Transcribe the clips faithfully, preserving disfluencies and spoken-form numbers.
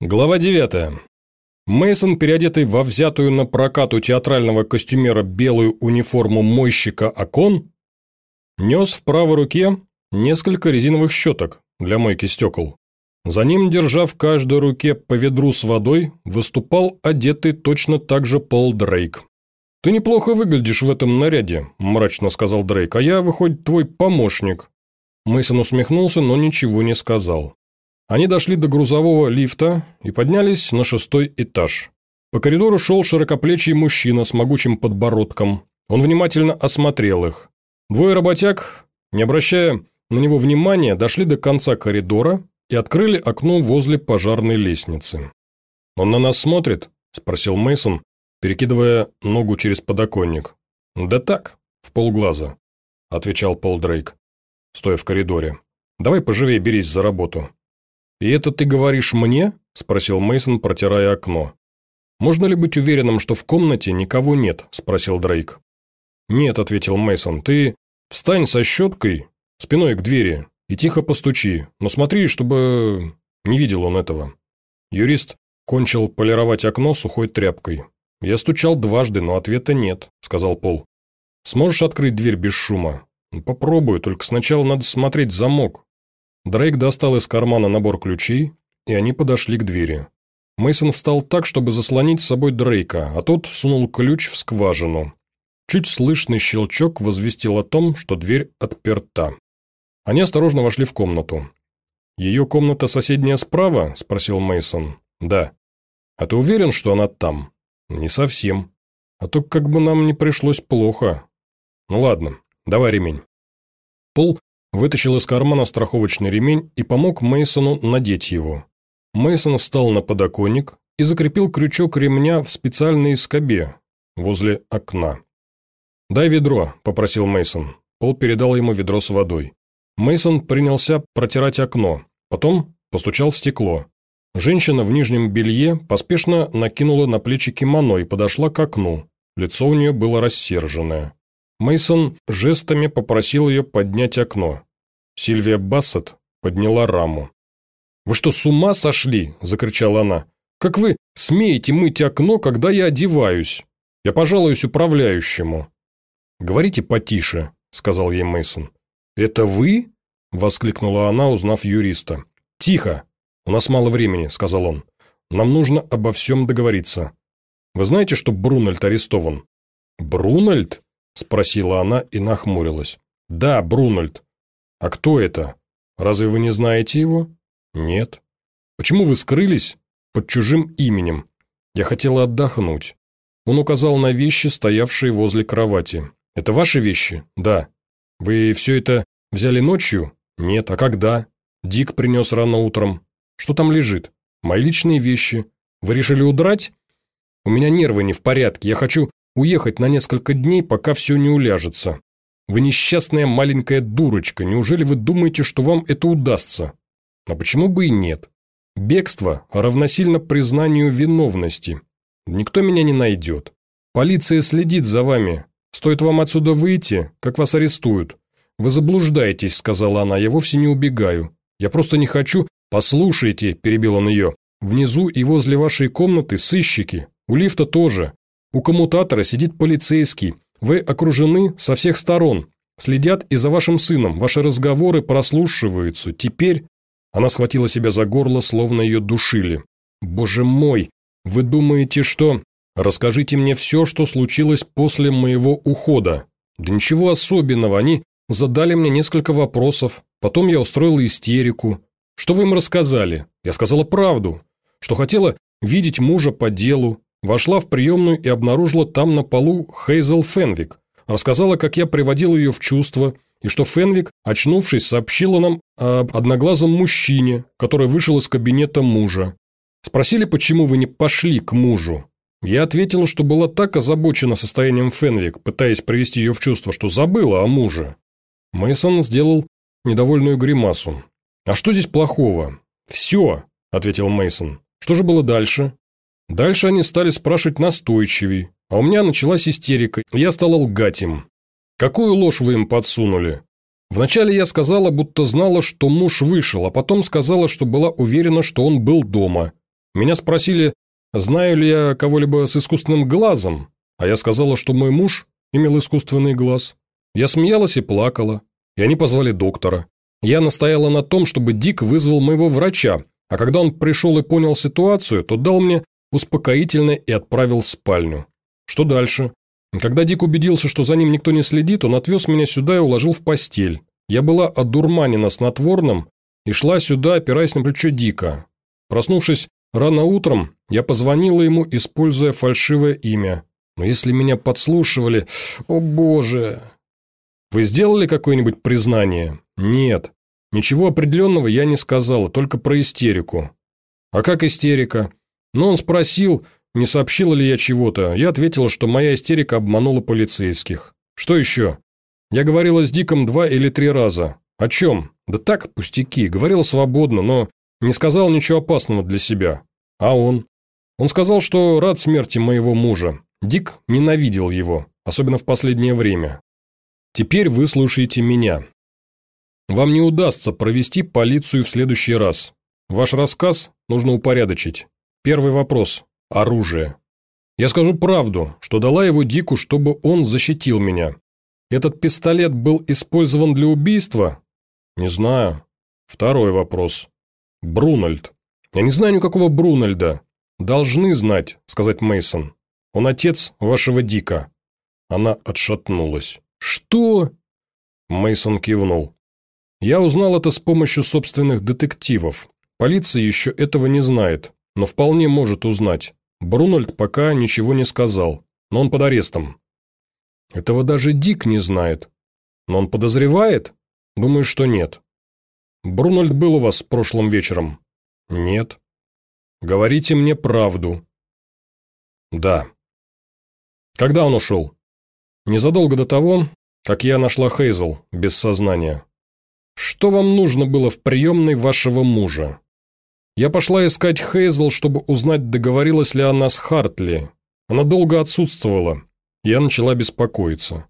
Глава девятая. Мейсон, переодетый во взятую на прокат у театрального костюмера белую униформу мойщика окон, нес в правой руке несколько резиновых щеток для мойки стекол. За ним, держа в каждой руке по ведру с водой, выступал одетый точно так же Пол Дрейк. «Ты неплохо выглядишь в этом наряде», – мрачно сказал Дрейк, – «а я, выходит, твой помощник». Мейсон усмехнулся, но ничего не сказал. Они дошли до грузового лифта и поднялись на шестой этаж. По коридору шел широкоплечий мужчина с могучим подбородком. Он внимательно осмотрел их. Двое работяг, не обращая на него внимания, дошли до конца коридора и открыли окно возле пожарной лестницы. «Он на нас смотрит?» – спросил Мейсон, перекидывая ногу через подоконник. «Да так, в полглаза», – отвечал Пол Дрейк, стоя в коридоре. «Давай поживее берись за работу». «И это ты говоришь мне?» – спросил Мейсон, протирая окно. «Можно ли быть уверенным, что в комнате никого нет?» – спросил Дрейк. «Нет», – ответил Мейсон, – «ты встань со щеткой спиной к двери и тихо постучи, но смотри, чтобы не видел он этого». Юрист кончил полировать окно сухой тряпкой. «Я стучал дважды, но ответа нет», – сказал Пол. «Сможешь открыть дверь без шума?» «Попробую, только сначала надо смотреть замок». Дрейк достал из кармана набор ключей, и они подошли к двери. Мейсон встал так, чтобы заслонить с собой Дрейка, а тот сунул ключ в скважину. Чуть слышный щелчок возвестил о том, что дверь отперта. Они осторожно вошли в комнату. «Ее комната соседняя справа?» – спросил Мейсон. «Да». «А ты уверен, что она там?» «Не совсем. А то как бы нам не пришлось плохо». «Ну ладно, давай ремень». Пол вытащил из кармана страховочный ремень и помог Мейсону надеть его. Мейсон встал на подоконник и закрепил крючок ремня в специальной скобе возле окна. «Дай ведро», – попросил Мейсон. Пол передал ему ведро с водой. Мейсон принялся протирать окно, потом постучал в стекло. Женщина в нижнем белье поспешно накинула на плечи кимоно и подошла к окну. Лицо у нее было рассерженное. Мейсон жестами попросил ее поднять окно. Сильвия Бассет подняла раму. «Вы что, с ума сошли?» – закричала она. «Как вы смеете мыть окно, когда я одеваюсь? Я пожалуюсь управляющему». «Говорите потише», – сказал ей Мейсон. «Это вы?» – воскликнула она, узнав юриста. «Тихо! У нас мало времени», – сказал он. «Нам нужно обо всем договориться. Вы знаете, что Брунольд арестован?» «Брунольд?» – спросила она и нахмурилась. «Да, Брунольд. А кто это? Разве вы не знаете его?» «Нет». «Почему вы скрылись под чужим именем?» «Я хотела отдохнуть». Он указал на вещи, стоявшие возле кровати. «Это ваши вещи?» «Да». «Вы все это взяли ночью?» «Нет». «А когда?» «Дик принес рано утром». «Что там лежит?» «Мои личные вещи». «Вы решили удрать?» «У меня нервы не в порядке. Я хочу уехать на несколько дней, пока все не уляжется. Вы несчастная маленькая дурочка. Неужели вы думаете, что вам это удастся?» «А почему бы и нет? Бегство равносильно признанию виновности. Никто меня не найдет. Полиция следит за вами. Стоит вам отсюда выйти, как вас арестуют. Вы заблуждаетесь», – сказала она, – «я вовсе не убегаю. Я просто не хочу...» «Послушайте», – перебил он ее, – «внизу и возле вашей комнаты сыщики. У лифта тоже. У коммутатора сидит полицейский. Вы окружены со всех сторон. Следят и за вашим сыном. Ваши разговоры прослушиваются. Теперь...» Она схватила себя за горло, словно ее душили. «Боже мой! Вы думаете, что...» «Расскажите мне все, что случилось после моего ухода». «Да ничего особенного. Они задали мне несколько вопросов. Потом я устроила истерику. Что вы им рассказали?» «Я сказала правду. Что хотела видеть мужа по делу. Вошла в приемную и обнаружила там на полу Хейзел Фенвик. Рассказала, как я приводил ее в чувство, и что Фенвик, очнувшись, сообщила нам об одноглазом мужчине, который вышел из кабинета мужа. Спросили, почему вы не пошли к мужу. Я ответила, что была так озабочена состоянием Фенвик, пытаясь привести ее в чувство, что забыла о муже». Мейсон сделал недовольную гримасу. «А что здесь плохого?» «Все», – ответил Мейсон. «Что же было дальше?» «Дальше они стали спрашивать настойчивей, а у меня началась истерика, и я стала лгать им». «Какую ложь вы им подсунули?» «Вначале я сказала, будто знала, что муж вышел, а потом сказала, что была уверена, что он был дома. Меня спросили, знаю ли я кого-либо с искусственным глазом, а я сказала, что мой муж имел искусственный глаз. Я смеялась и плакала, и они позвали доктора. Я настояла на том, чтобы Дик вызвал моего врача, а когда он пришел и понял ситуацию, то дал мне успокоительное и отправил в спальню. Что дальше? Когда Дик убедился, что за ним никто не следит, он отвез меня сюда и уложил в постель. Я была одурманена снотворным и шла сюда, опираясь на плечо Дика. Проснувшись рано утром, я позвонила ему, используя фальшивое имя. Но если меня подслушивали... О, боже! Вы сделали какое-нибудь признание? Нет. Ничего определенного я не сказала, только про истерику. А как истерика? Ну, он спросил, не сообщила ли я чего-то. Я ответила, что моя истерика обманула полицейских. Что еще? Я говорила с Диком два или три раза. О чем? Да так, пустяки. Говорила свободно, но не сказал ничего опасного для себя. А он? Он сказал, что рад смерти моего мужа. Дик ненавидел его, особенно в последнее время. Теперь выслушайте меня. Вам не удастся провести полицию в следующий раз. Ваш рассказ нужно упорядочить. Первый вопрос. Оружие. Я скажу правду, что дала его Дику, чтобы он защитил меня. Этот пистолет был использован для убийства? Не знаю. Второй вопрос. Брунольд. Я не знаю никакого Брунольда. Должны знать, сказать Мейсон. Он отец вашего Дика. Она отшатнулась. Что? Мейсон кивнул. Я узнал это с помощью собственных детективов. Полиция еще этого не знает, но вполне может узнать. Брунольд пока ничего не сказал, но он под арестом. Этого даже Дик не знает. Но он подозревает? Думаю, что нет. Брунольд был у вас прошлым вечером? Нет. Говорите мне правду. Да. Когда он ушел? Незадолго до того, как я нашла Хейзел без сознания. Что вам нужно было в приемной вашего мужа? Я пошла искать Хейзел, чтобы узнать, договорилась ли она с Хартли. Она долго отсутствовала. Я начала беспокоиться.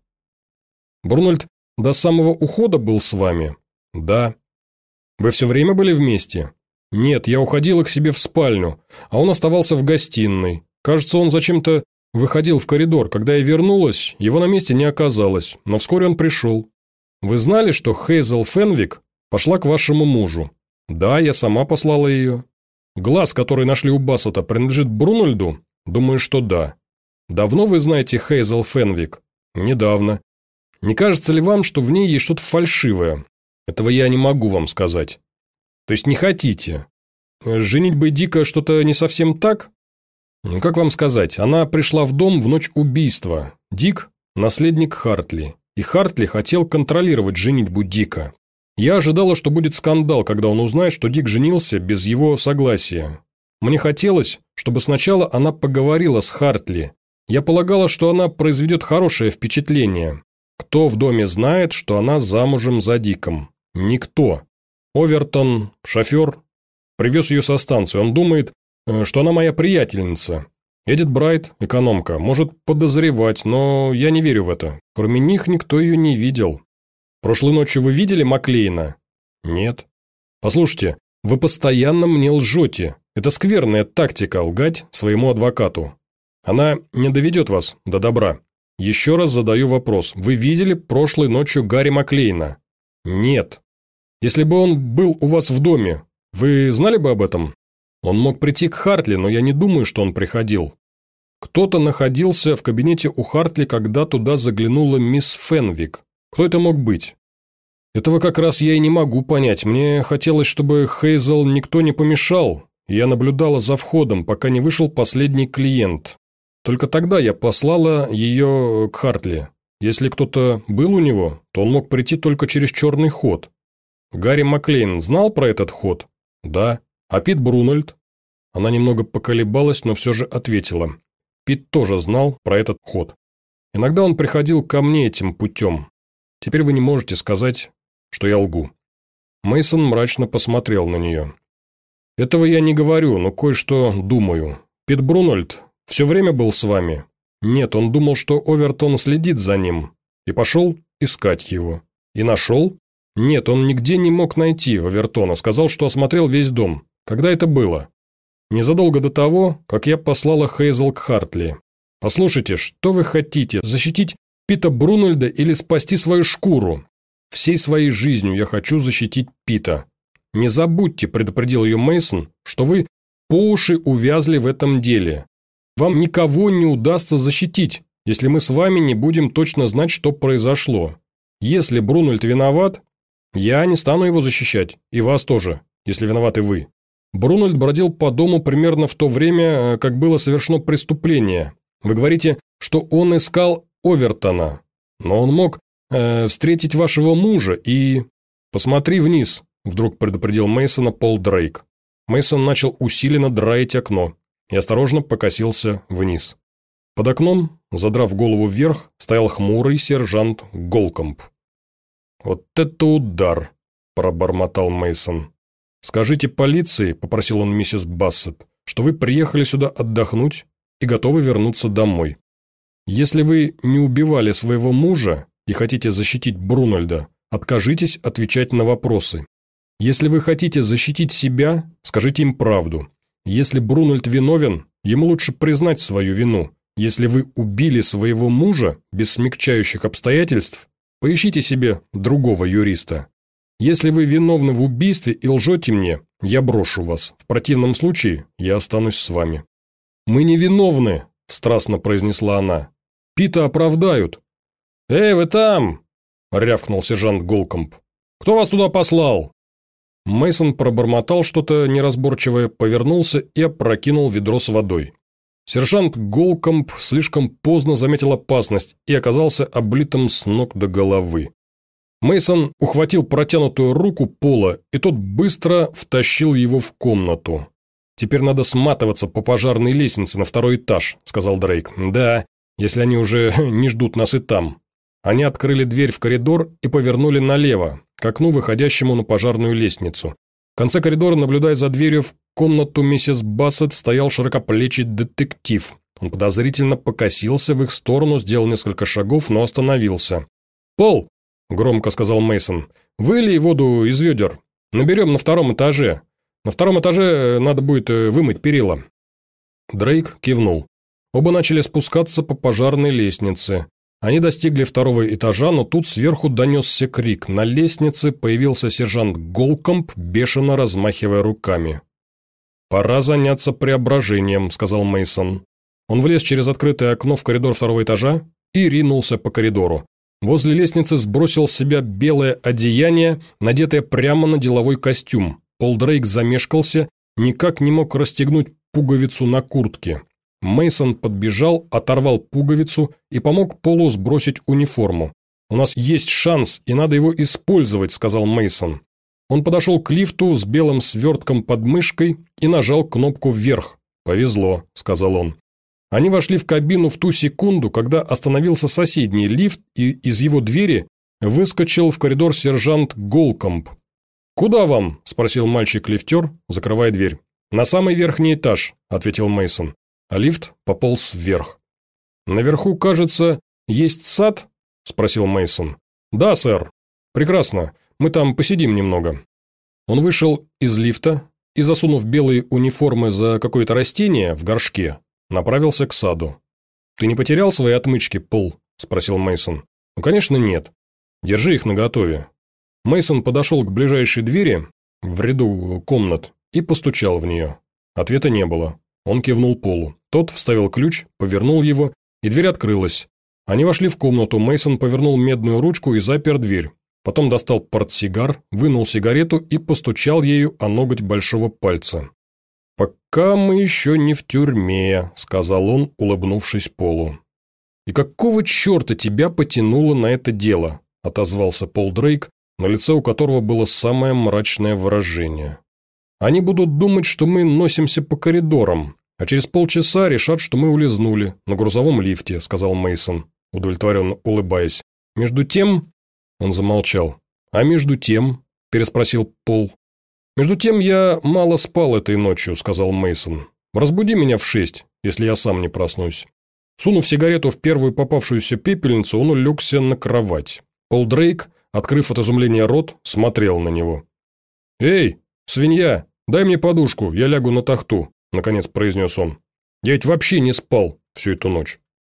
Брунольд до самого ухода был с вами? Да. Вы все время были вместе? Нет, я уходила к себе в спальню, а он оставался в гостиной. Кажется, он зачем-то выходил в коридор. Когда я вернулась, его на месте не оказалось, но вскоре он пришел. Вы знали, что Хейзел Фенвик пошла к вашему мужу? Да, я сама послала ее. Глаз, который нашли у Бассета, принадлежит Брунольду? Думаю, что да. Давно вы знаете Хейзел Фенвик? Недавно. Не кажется ли вам, что в ней есть что-то фальшивое? Этого я не могу вам сказать. То есть не хотите? Женитьба Дика что-то не совсем так? Как вам сказать, она пришла в дом в ночь убийства. Дик – наследник Хартли. И Хартли хотел контролировать женитьбу Дика. Я ожидала, что будет скандал, когда он узнает, что Дик женился без его согласия. Мне хотелось, чтобы сначала она поговорила с Хартли. Я полагала, что она произведет хорошее впечатление. Кто в доме знает, что она замужем за Диком? Никто. Овертон, шофер, привез ее со станции. Он думает, что она моя приятельница. Эдит Брайт, экономка, может подозревать, но я не верю в это. Кроме них никто ее не видел. Прошлой ночью вы видели Маклейна? Нет. Послушайте, вы постоянно мне лжете. Это скверная тактика лгать своему адвокату. Она не доведет вас до добра. Еще раз задаю вопрос. Вы видели прошлой ночью Гарри Маклейна? Нет. Если бы он был у вас в доме, вы знали бы об этом? Он мог прийти к Хартли, но я не думаю, что он приходил. Кто-то находился в кабинете у Хартли, когда туда заглянула мисс Фенвик. Кто это мог быть? Этого как раз я и не могу понять. Мне хотелось, чтобы Хейзел никто не помешал. И я наблюдала за входом, пока не вышел последний клиент. Только тогда я послала ее к Хартли. Если кто-то был у него, то он мог прийти только через черный ход. Гарри Маклейн знал про этот ход? Да. А Пит Брунольд? Она немного поколебалась, но все же ответила. Пит тоже знал про этот ход. Иногда он приходил ко мне этим путем. Теперь вы не можете сказать, что я лгу. Мейсон мрачно посмотрел на нее. Этого я не говорю, но кое-что думаю. Пит Брунольд все время был с вами? Нет, он думал, что Овертон следит за ним. И пошел искать его. И нашел? Нет, он нигде не мог найти Овертона. Сказал, что осмотрел весь дом. Когда это было? незадолго до того, как я послала Хейзел к Хартли. Послушайте, что вы хотите, защитить Пита Брунольда или спасти свою шкуру? Всей своей жизнью я хочу защитить Пита. Не забудьте, предупредил ее Мейсон, что вы по уши увязли в этом деле. Вам никого не удастся защитить, если мы с вами не будем точно знать, что произошло. Если Брунольд виноват, я не стану его защищать, и вас тоже, если виноваты вы. Брунольд бродил по дому примерно в то время, как было совершено преступление. Вы говорите, что он искал Овертона, но он мог э, встретить вашего мужа и... Посмотри вниз, вдруг предупредил Мейсона Пол Дрейк. Мейсон начал усиленно драить окно и осторожно покосился вниз. Под окном, задрав голову вверх, стоял хмурый сержант Голкомб. «Вот это удар!» – пробормотал Мейсон. «Скажите полиции», – попросил он миссис Бассет, – «что вы приехали сюда отдохнуть и готовы вернуться домой. Если вы не убивали своего мужа и хотите защитить Брунольда, откажитесь отвечать на вопросы. Если вы хотите защитить себя, скажите им правду. Если Брунольд виновен, ему лучше признать свою вину. Если вы убили своего мужа без смягчающих обстоятельств, поищите себе другого юриста. Если вы виновны в убийстве и лжете мне, я брошу вас. В противном случае я останусь с вами». «Мы не виновны», – страстно произнесла она. «Пита оправдают». «Эй, вы там!» – рявкнул сержант Голкомб. «Кто вас туда послал?» Мейсон пробормотал что-то неразборчивое, повернулся и опрокинул ведро с водой. Сержант Голкомб слишком поздно заметил опасность и оказался облитым с ног до головы. Мейсон ухватил протянутую руку Пола, и тот быстро втащил его в комнату. «Теперь надо сматываться по пожарной лестнице на второй этаж», – сказал Дрейк. «Да, если они уже не ждут нас и там». Они открыли дверь в коридор и повернули налево, к окну, выходящему на пожарную лестницу. В конце коридора, наблюдая за дверью в комнату миссис Бассет, стоял широкоплечий детектив. Он подозрительно покосился в их сторону, сделал несколько шагов, но остановился. «Пол», – громко сказал Мейсон, – «вылей воду из ведер. Наберем на втором этаже. На втором этаже надо будет вымыть перила». Дрейк кивнул. Оба начали спускаться по пожарной лестнице. Они достигли второго этажа, но тут сверху донесся крик. На лестнице появился сержант Голкомб, бешено размахивая руками. «Пора заняться преображением», – сказал Мейсон. Он влез через открытое окно в коридор второго этажа и ринулся по коридору. Возле лестницы сбросил с себя белое одеяние, надетое прямо на деловой костюм. Пол Дрейк замешкался, никак не мог расстегнуть пуговицу на куртке. Мейсон подбежал, оторвал пуговицу и помог Полу сбросить униформу. «У нас есть шанс, и надо его использовать», – сказал Мейсон. Он подошел к лифту с белым свертком под мышкой и нажал кнопку вверх. «Повезло», – сказал он. Они вошли в кабину в ту секунду, когда остановился соседний лифт, и из его двери выскочил в коридор сержант Голкомб. «Куда вам?» – спросил мальчик-лифтер, закрывая дверь. «На самый верхний этаж», – ответил Мейсон. А лифт пополз вверх. «Наверху, кажется, есть сад?» – спросил Мейсон. «Да, сэр. Прекрасно. Мы там посидим немного». Он вышел из лифта и, засунув белые униформы за какое-то растение в горшке, направился к саду. «Ты не потерял свои отмычки, Пол?» – спросил Мейсон. «Ну, конечно, нет. Держи их наготове». Мейсон подошел к ближайшей двери в ряду комнат и постучал в нее. Ответа не было. Он кивнул Полу. Тот вставил ключ, повернул его, и дверь открылась. Они вошли в комнату, Мейсон повернул медную ручку и запер дверь. Потом достал портсигар, вынул сигарету и постучал ею о ноготь большого пальца. «Пока мы еще не в тюрьме», – сказал он, улыбнувшись Полу. «И какого черта тебя потянуло на это дело?» – отозвался Пол Дрейк, на лице у которого было самое мрачное выражение. «Они будут думать, что мы носимся по коридорам, а через полчаса решат, что мы улизнули на грузовом лифте», – сказал Мейсон, удовлетворенно улыбаясь. «Между тем...» – он замолчал. «А между тем...» – переспросил Пол. «Между тем я мало спал этой ночью», – сказал Мейсон. «Разбуди меня в шесть, если я сам не проснусь». Сунув сигарету в первую попавшуюся пепельницу, он улегся на кровать. Пол Дрейк, открыв от изумления рот, смотрел на него. «Эй, свинья, дай мне подушку, я лягу на тахту», наконец произнес он. «Я ведь вообще не спал всю эту ночь».